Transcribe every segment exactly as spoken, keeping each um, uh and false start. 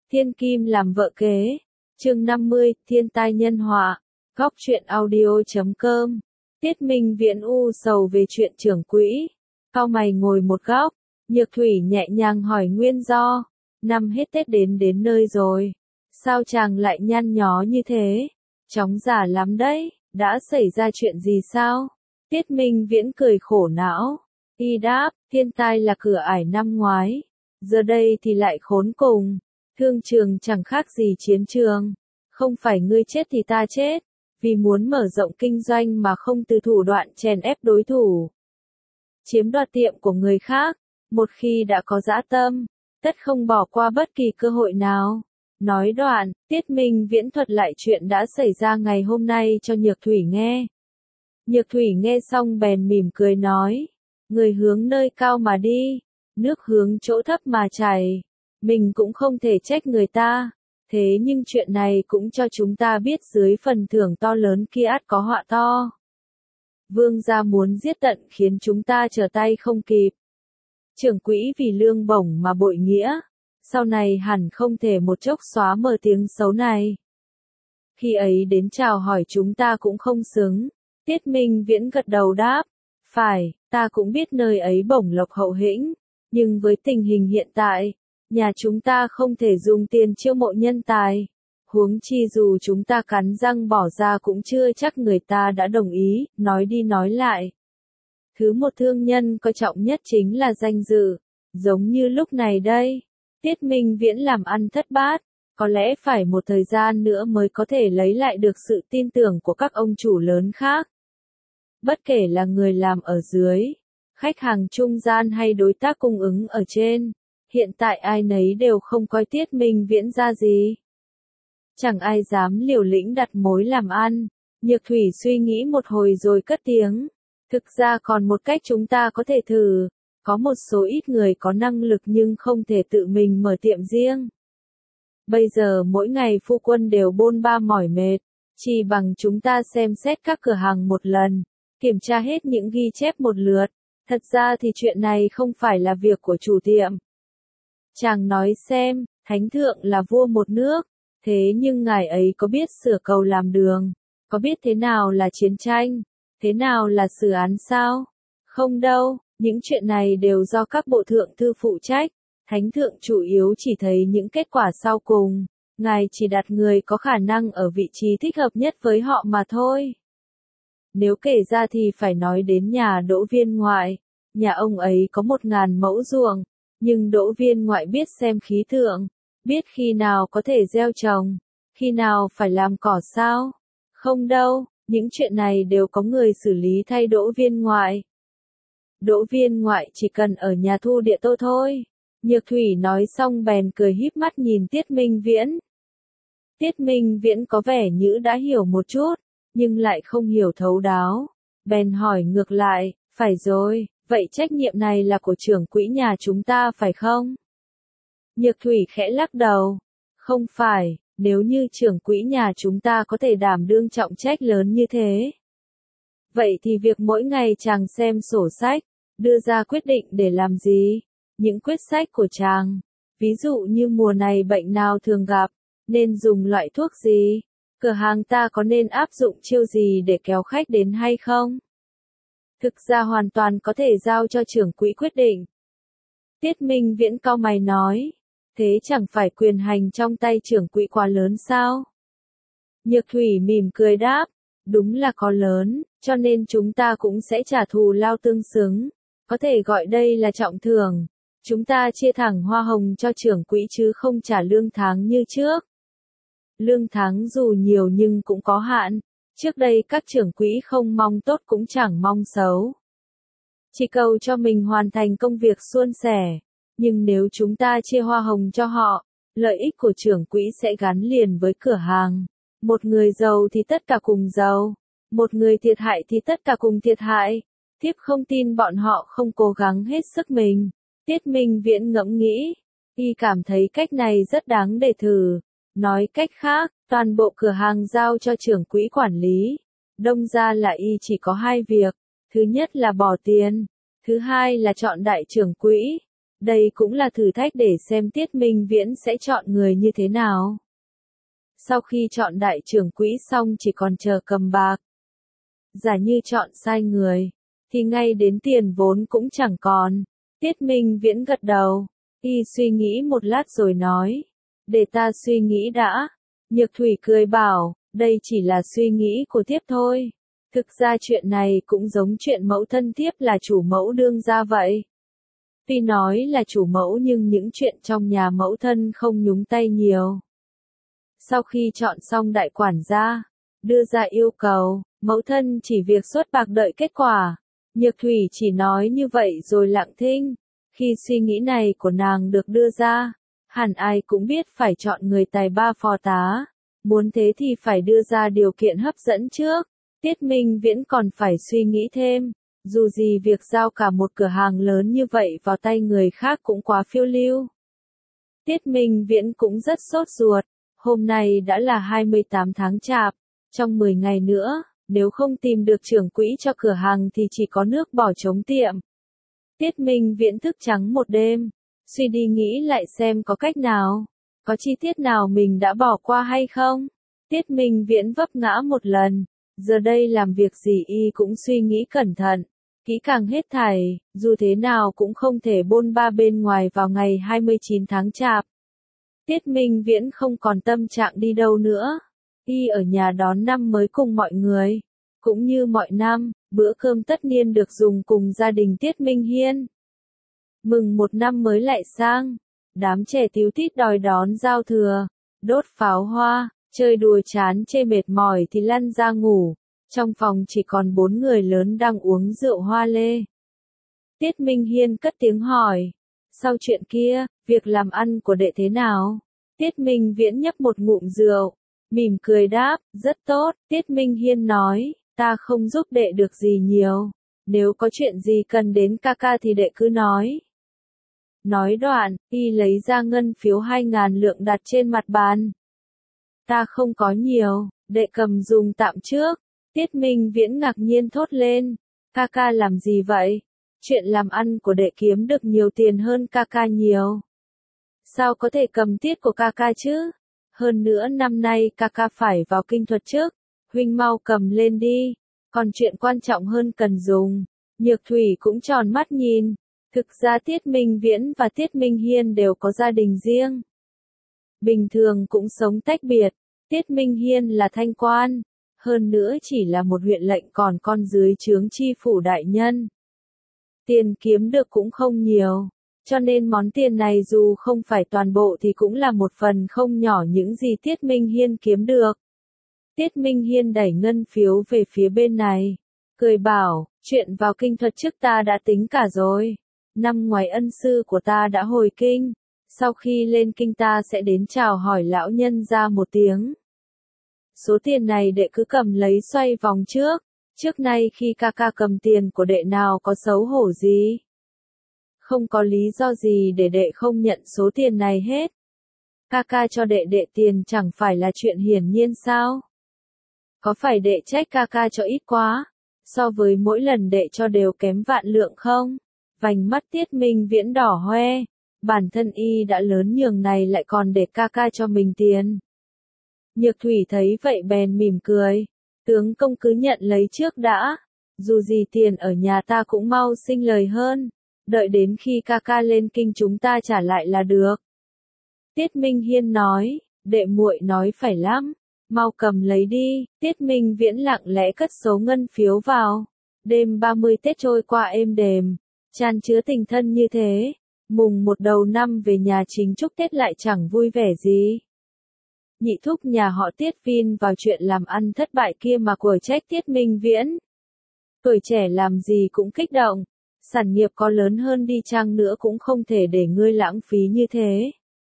Thiên kim làm vợ kế. Chương năm mươi, thiên tai nhân họa. Góc truyện audio chấm com. Tiết Minh Viễn u sầu về chuyện trưởng quỹ. Cau mày ngồi một góc, Nhược Thủy nhẹ nhàng hỏi nguyên do. Năm hết Tết đến đến nơi rồi. Sao chàng lại nhăn nhó như thế? Chóng giả lắm đấy, đã xảy ra chuyện gì sao? Tiết Minh Viễn cười khổ não. Y đáp, thiên tai là cửa ải năm ngoái. Giờ đây thì lại khốn cùng. Thương trường chẳng khác gì chiến trường. Không phải ngươi chết thì ta chết. Vì muốn mở rộng kinh doanh mà không từ thủ đoạn chèn ép đối thủ. Chiếm đoạt tiệm của người khác. Một khi đã có dã tâm, tất không bỏ qua bất kỳ cơ hội nào. Nói đoạn, Tiết Minh Viễn thuật lại chuyện đã xảy ra ngày hôm nay cho Nhược Thủy nghe. Nhược Thủy nghe xong bèn mỉm cười nói. Người hướng nơi cao mà đi, nước hướng chỗ thấp mà chảy. Mình cũng không thể trách người ta. Thế nhưng chuyện này cũng cho chúng ta biết dưới phần thưởng to lớn kia ắt có họa to. Vương gia muốn giết tận khiến chúng ta trở tay không kịp. Trưởng quỹ vì lương bổng mà bội nghĩa. Sau này hẳn không thể một chốc xóa mờ tiếng xấu này. Khi ấy đến chào hỏi chúng ta cũng không xứng. Tiết Minh Viễn gật đầu đáp. Phải, ta cũng biết nơi ấy bổng lộc hậu hĩnh. Nhưng với tình hình hiện tại, nhà chúng ta không thể dùng tiền chiêu mộ nhân tài. Huống chi dù chúng ta cắn răng bỏ ra cũng chưa chắc người ta đã đồng ý, nói đi nói lại. Thứ một thương nhân coi trọng nhất chính là danh dự. Giống như lúc này đây, Tiết Minh Viễn làm ăn thất bát, có lẽ phải một thời gian nữa mới có thể lấy lại được sự tin tưởng của các ông chủ lớn khác. Bất kể là người làm ở dưới, khách hàng trung gian hay đối tác cung ứng ở trên, hiện tại ai nấy đều không coi Tiết Minh Viễn ra gì. Chẳng ai dám liều lĩnh đặt mối làm ăn. Nhược Thủy suy nghĩ một hồi rồi cất tiếng. Thực ra còn một cách chúng ta có thể thử. Có một số ít người có năng lực nhưng không thể tự mình mở tiệm riêng. Bây giờ mỗi ngày phu quân đều bôn ba mỏi mệt. Chỉ bằng chúng ta xem xét các cửa hàng một lần. Kiểm tra hết những ghi chép một lượt. Thật ra thì chuyện này không phải là việc của chủ tiệm. Chàng nói xem, Thánh Thượng là vua một nước. Thế nhưng ngài ấy có biết sửa cầu làm đường? Có biết thế nào là chiến tranh? Thế nào là xử án sao? Không đâu, những chuyện này đều do các bộ thượng thư phụ trách. Thánh Thượng chủ yếu chỉ thấy những kết quả sau cùng. Ngài chỉ đặt người có khả năng ở vị trí thích hợp nhất với họ mà thôi. Nếu kể ra thì phải nói đến nhà Đỗ Viên Ngoại. Nhà ông ấy có một ngàn mẫu ruộng. Nhưng Đỗ Viên Ngoại biết xem khí tượng. Biết khi nào có thể gieo trồng, khi nào phải làm cỏ sao? Không đâu, những chuyện này đều có người xử lý thay Đỗ Viên Ngoại. Đỗ Viên Ngoại chỉ cần ở nhà thu địa tô thôi. Nhược Thủy nói xong bèn cười híp mắt nhìn Tiết Minh Viễn. Tiết Minh Viễn có vẻ như đã hiểu một chút, nhưng lại không hiểu thấu đáo. Bèn hỏi ngược lại, phải rồi, vậy trách nhiệm này là của trưởng quỹ nhà chúng ta phải không? Nhược Thủy khẽ lắc đầu. Không phải, nếu như trưởng quỹ nhà chúng ta có thể đảm đương trọng trách lớn như thế. Vậy thì việc mỗi ngày chàng xem sổ sách, đưa ra quyết định để làm gì? Những quyết sách của chàng, ví dụ như mùa này bệnh nào thường gặp, nên dùng loại thuốc gì? Cửa hàng ta có nên áp dụng chiêu gì để kéo khách đến hay không? Thực ra hoàn toàn có thể giao cho trưởng quỹ quyết định. Tiết Minh Viễn cau mày nói. Thế chẳng phải quyền hành trong tay trưởng quỹ quá lớn sao? Nhược Thủy mỉm cười đáp, đúng là có lớn, cho nên chúng ta cũng sẽ trả thù lao tương xứng. Có thể gọi đây là trọng thưởng. Chúng ta chia thẳng hoa hồng cho trưởng quỹ chứ không trả lương tháng như trước. Lương tháng dù nhiều nhưng cũng có hạn. Trước đây các trưởng quỹ không mong tốt cũng chẳng mong xấu. Chỉ cầu cho mình hoàn thành công việc suôn sẻ. Nhưng nếu chúng ta chia hoa hồng cho họ, lợi ích của trưởng quỹ sẽ gắn liền với cửa hàng. Một người giàu thì tất cả cùng giàu. Một người thiệt hại thì tất cả cùng thiệt hại. Thiếp không tin bọn họ không cố gắng hết sức mình. Tiết Minh Viễn ngẫm nghĩ. Y cảm thấy cách này rất đáng để thử. Nói cách khác, toàn bộ cửa hàng giao cho trưởng quỹ quản lý. Đông ra là Y chỉ có hai việc. Thứ nhất là bỏ tiền. Thứ hai là chọn đại trưởng quỹ. Đây cũng là thử thách để xem Tiết Minh Viễn sẽ chọn người như thế nào. Sau khi chọn đại trưởng quỹ xong chỉ còn chờ cầm bạc. Giả như chọn sai người, thì ngay đến tiền vốn cũng chẳng còn. Tiết Minh Viễn gật đầu, y suy nghĩ một lát rồi nói, để ta suy nghĩ đã. Nhược Thủy cười bảo, đây chỉ là suy nghĩ của thiếp thôi. Thực ra chuyện này cũng giống chuyện mẫu thân thiếp là chủ mẫu đương gia vậy. Tuy nói là chủ mẫu nhưng những chuyện trong nhà mẫu thân không nhúng tay nhiều. Sau khi chọn xong đại quản gia, đưa ra yêu cầu, mẫu thân chỉ việc xuất bạc đợi kết quả. Nhược Thủy chỉ nói như vậy rồi lặng thinh. Khi suy nghĩ này của nàng được đưa ra, hẳn ai cũng biết phải chọn người tài ba phò tá. Muốn thế thì phải đưa ra điều kiện hấp dẫn trước. Tiết Minh Viễn còn phải suy nghĩ thêm. Dù gì việc giao cả một cửa hàng lớn như vậy vào tay người khác cũng quá phiêu lưu. Tiết Minh Viễn cũng rất sốt ruột. Hôm nay đã là hai mươi tám tháng Chạp. Trong mười ngày nữa, nếu không tìm được trưởng quỹ cho cửa hàng thì chỉ có nước bỏ trống tiệm. Tiết Minh Viễn thức trắng một đêm. Suy đi nghĩ lại xem có cách nào. Có chi tiết nào mình đã bỏ qua hay không? Tiết Minh Viễn vấp ngã một lần. Giờ đây làm việc gì y cũng suy nghĩ cẩn thận. Kỹ càng hết thảy, dù thế nào cũng không thể bôn ba bên ngoài vào ngày hai mươi chín tháng Chạp. Tiết Minh Viễn không còn tâm trạng đi đâu nữa. Y ở nhà đón năm mới cùng mọi người. Cũng như mọi năm, bữa cơm tất niên được dùng cùng gia đình Tiết Minh Hiên. Mừng một năm mới lại sang. Đám trẻ tíu tít đòi đón giao thừa, đốt pháo hoa, chơi đùa chán chê mệt mỏi thì lăn ra ngủ. Trong phòng chỉ còn bốn người lớn đang uống rượu hoa lê. Tiết Minh Hiên cất tiếng hỏi. Sau chuyện kia, việc làm ăn của đệ thế nào? Tiết Minh Viễn nhấp một ngụm rượu, mỉm cười đáp, rất tốt. Tiết Minh Hiên nói, ta không giúp đệ được gì nhiều. Nếu có chuyện gì cần đến ca ca thì đệ cứ nói. Nói đoạn, y lấy ra ngân phiếu hai ngàn lượng đặt trên mặt bàn. Ta không có nhiều, đệ cầm dùng tạm trước. Tiết Minh Viễn ngạc nhiên thốt lên. Ca ca làm gì vậy? Chuyện làm ăn của đệ kiếm được nhiều tiền hơn ca ca nhiều. Sao có thể cầm tiết của ca ca chứ? Hơn nữa năm nay ca ca phải vào kinh thuật trước. Huynh mau cầm lên đi. Còn chuyện quan trọng hơn cần dùng. Nhược Thủy cũng tròn mắt nhìn. Thực ra Tiết Minh Viễn và Tiết Minh Hiên đều có gia đình riêng. Bình thường cũng sống tách biệt. Tiết Minh Hiên là thanh quan. Hơn nữa chỉ là một huyện lệnh còn con dưới trướng chi phủ đại nhân. Tiền kiếm được cũng không nhiều. Cho nên món tiền này dù không phải toàn bộ thì cũng là một phần không nhỏ những gì Tiết Minh Hiên kiếm được. Tiết Minh Hiên đẩy ngân phiếu về phía bên này. Cười bảo, chuyện vào kinh thuật trước ta đã tính cả rồi. Năm ngoái ân sư của ta đã hồi kinh. Sau khi lên kinh ta sẽ đến chào hỏi lão nhân ra một tiếng. Số tiền này đệ cứ cầm lấy xoay vòng trước. Trước nay khi ca ca cầm tiền của đệ nào có xấu hổ gì. Không có lý do gì để đệ không nhận số tiền này hết. Ca ca cho đệ đệ tiền chẳng phải là chuyện hiển nhiên sao? Có phải đệ trách ca ca cho ít quá? So với mỗi lần đệ cho đều kém vạn lượng không? Vành mắt Tiết Minh Viễn đỏ hoe. Bản thân y đã lớn nhường này lại còn để ca ca cho mình tiền. Nhược Thủy thấy vậy bèn mỉm cười. Tướng công cứ nhận lấy trước đã. Dù gì tiền ở nhà ta cũng mau sinh lời hơn. Đợi đến khi ca ca lên kinh chúng ta trả lại là được. Tiết Minh Hiên nói, đệ muội nói phải lắm. Mau cầm lấy đi. Tiết Minh Viễn lặng lẽ cất số ngân phiếu vào. Đêm ba mươi Tết trôi qua êm đềm. Chan chứa tình thân như thế. Mùng một đầu năm về nhà chính chúc Tết lại chẳng vui vẻ gì. Nhị thúc nhà họ Tiết Vin vào chuyện làm ăn thất bại kia mà quở trách Tiết Minh Viễn. Tuổi trẻ làm gì cũng kích động. Sản nghiệp có lớn hơn đi chăng nữa cũng không thể để ngươi lãng phí như thế.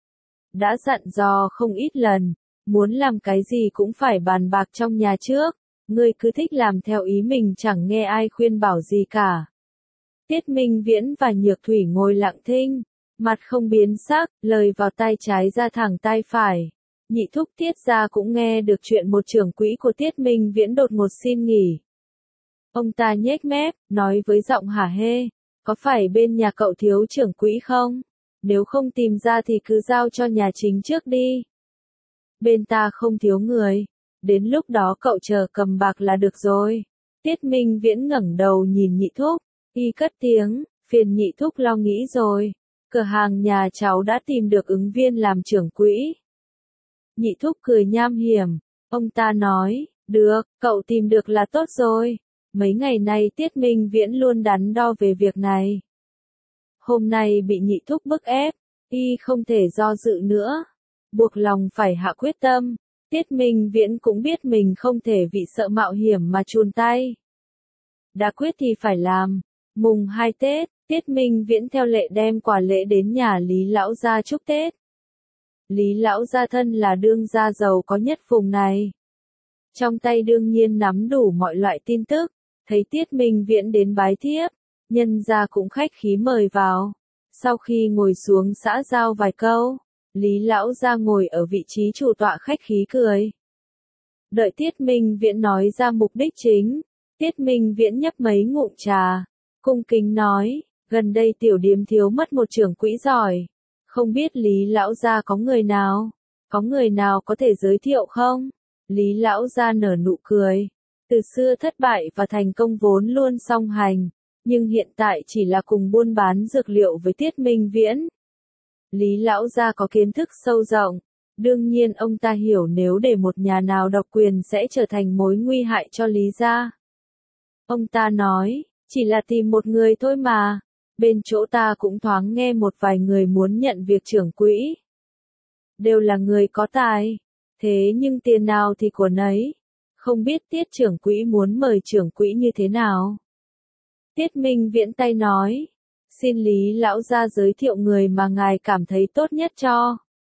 Đã dặn dò không ít lần. Muốn làm cái gì cũng phải bàn bạc trong nhà trước. Ngươi cứ thích làm theo ý mình chẳng nghe ai khuyên bảo gì cả. Tiết Minh Viễn và Nhược Thủy ngồi lặng thinh. Mặt không biến sắc, lời vào tai trái ra thẳng tai phải. Nhị thúc Tiết gia cũng nghe được chuyện một trưởng quỹ của Tiết Minh Viễn đột ngột xin nghỉ. Ông ta nhếch mép, nói với giọng hả hê. Có phải bên nhà cậu thiếu trưởng quỹ không? Nếu không tìm ra thì cứ giao cho nhà chính trước đi. Bên ta không thiếu người. Đến lúc đó cậu chờ cầm bạc là được rồi. Tiết Minh Viễn ngẩng đầu nhìn Nhị Thúc. Y cất tiếng, phiền Nhị Thúc lo nghĩ rồi. Cửa hàng nhà cháu đã tìm được ứng viên làm trưởng quỹ. Nhị Thúc cười nham hiểm. Ông ta nói, được, cậu tìm được là tốt rồi. Mấy ngày nay Tiết Minh Viễn luôn đắn đo về việc này. Hôm nay bị Nhị Thúc bức ép, y không thể do dự nữa. Buộc lòng phải hạ quyết tâm. Tiết Minh Viễn cũng biết mình không thể vì sợ mạo hiểm mà chùn tay. Đã quyết thì phải làm. Mùng hai Tết, Tiết Minh Viễn theo lệ đem quà lễ đến nhà Lý Lão gia chúc Tết. Lý Lão gia thân là đương gia giàu có nhất vùng này. Trong tay đương nhiên nắm đủ mọi loại tin tức. Thấy Tiết Minh Viễn đến bái thiếp, nhân gia cũng khách khí mời vào. Sau khi ngồi xuống xã giao vài câu, Lý Lão gia ngồi ở vị trí chủ tọa khách khí cười. Đợi Tiết Minh Viễn nói ra mục đích chính, Tiết Minh Viễn nhấp mấy ngụm trà, cung kính nói, gần đây tiểu điếm thiếu mất một trưởng quỹ giỏi. Không biết Lý Lão gia có người nào? Có người nào có thể giới thiệu không? Lý Lão gia nở nụ cười. Từ xưa thất bại và thành công vốn luôn song hành, nhưng hiện tại chỉ là cùng buôn bán dược liệu với Tiết Minh Viễn. Lý Lão gia có kiến thức sâu rộng, đương nhiên ông ta hiểu nếu để một nhà nào độc quyền sẽ trở thành mối nguy hại cho Lý gia. Ông ta nói, chỉ là tìm một người thôi mà, bên chỗ ta cũng thoáng nghe một vài người muốn nhận việc trưởng quỹ. Đều là người có tài, thế nhưng tiền nào thì của nấy. Không biết Tiết trưởng quỹ muốn mời trưởng quỹ như thế nào? Tiết Minh Viễn tay nói, xin Lý Lão gia giới thiệu người mà ngài cảm thấy tốt nhất cho.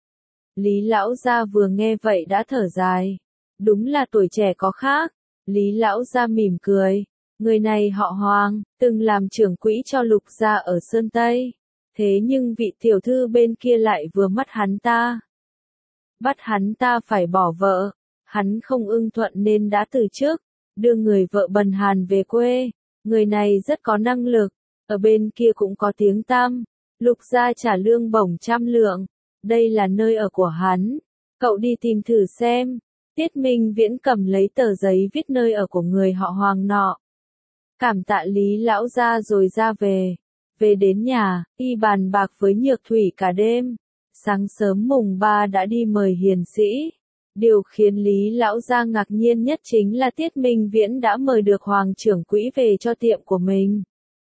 Lý Lão gia vừa nghe vậy đã thở dài. Đúng là tuổi trẻ có khác. Lý Lão gia mỉm cười. Người này họ Hoàng, từng làm trưởng quỹ cho Lục gia ở Sơn Tây. Thế nhưng vị tiểu thư bên kia lại vừa mất hắn ta. Bắt hắn ta phải bỏ vợ. Hắn không ưng thuận nên đã từ chức, đưa người vợ bần hàn về quê. Người này rất có năng lực, ở bên kia cũng có tiếng tăm. Lục gia trả lương bổng trăm lượng. Đây là nơi ở của hắn. Cậu đi tìm thử xem. Tiết Minh Viễn cầm lấy tờ giấy viết nơi ở của người họ Hoàng nọ. Cảm tạ Lý Lão gia rồi ra về. Về đến nhà, y bàn bạc với Nhược Thủy cả đêm. Sáng sớm mùng ba đã đi mời hiền sĩ. Điều khiến Lý Lão gia ngạc nhiên nhất chính là Tiết Minh Viễn đã mời được Hoàng trưởng quỹ về cho tiệm của mình.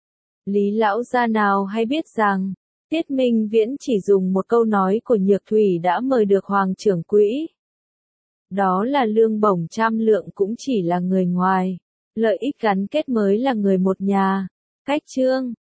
Lý Lão gia nào hay biết rằng, Tiết Minh Viễn chỉ dùng một câu nói của Nhược Thủy đã mời được Hoàng trưởng quỹ. Đó là lương bổng trăm lượng cũng chỉ là người ngoài, lợi ích gắn kết mới là người một nhà. Cách chương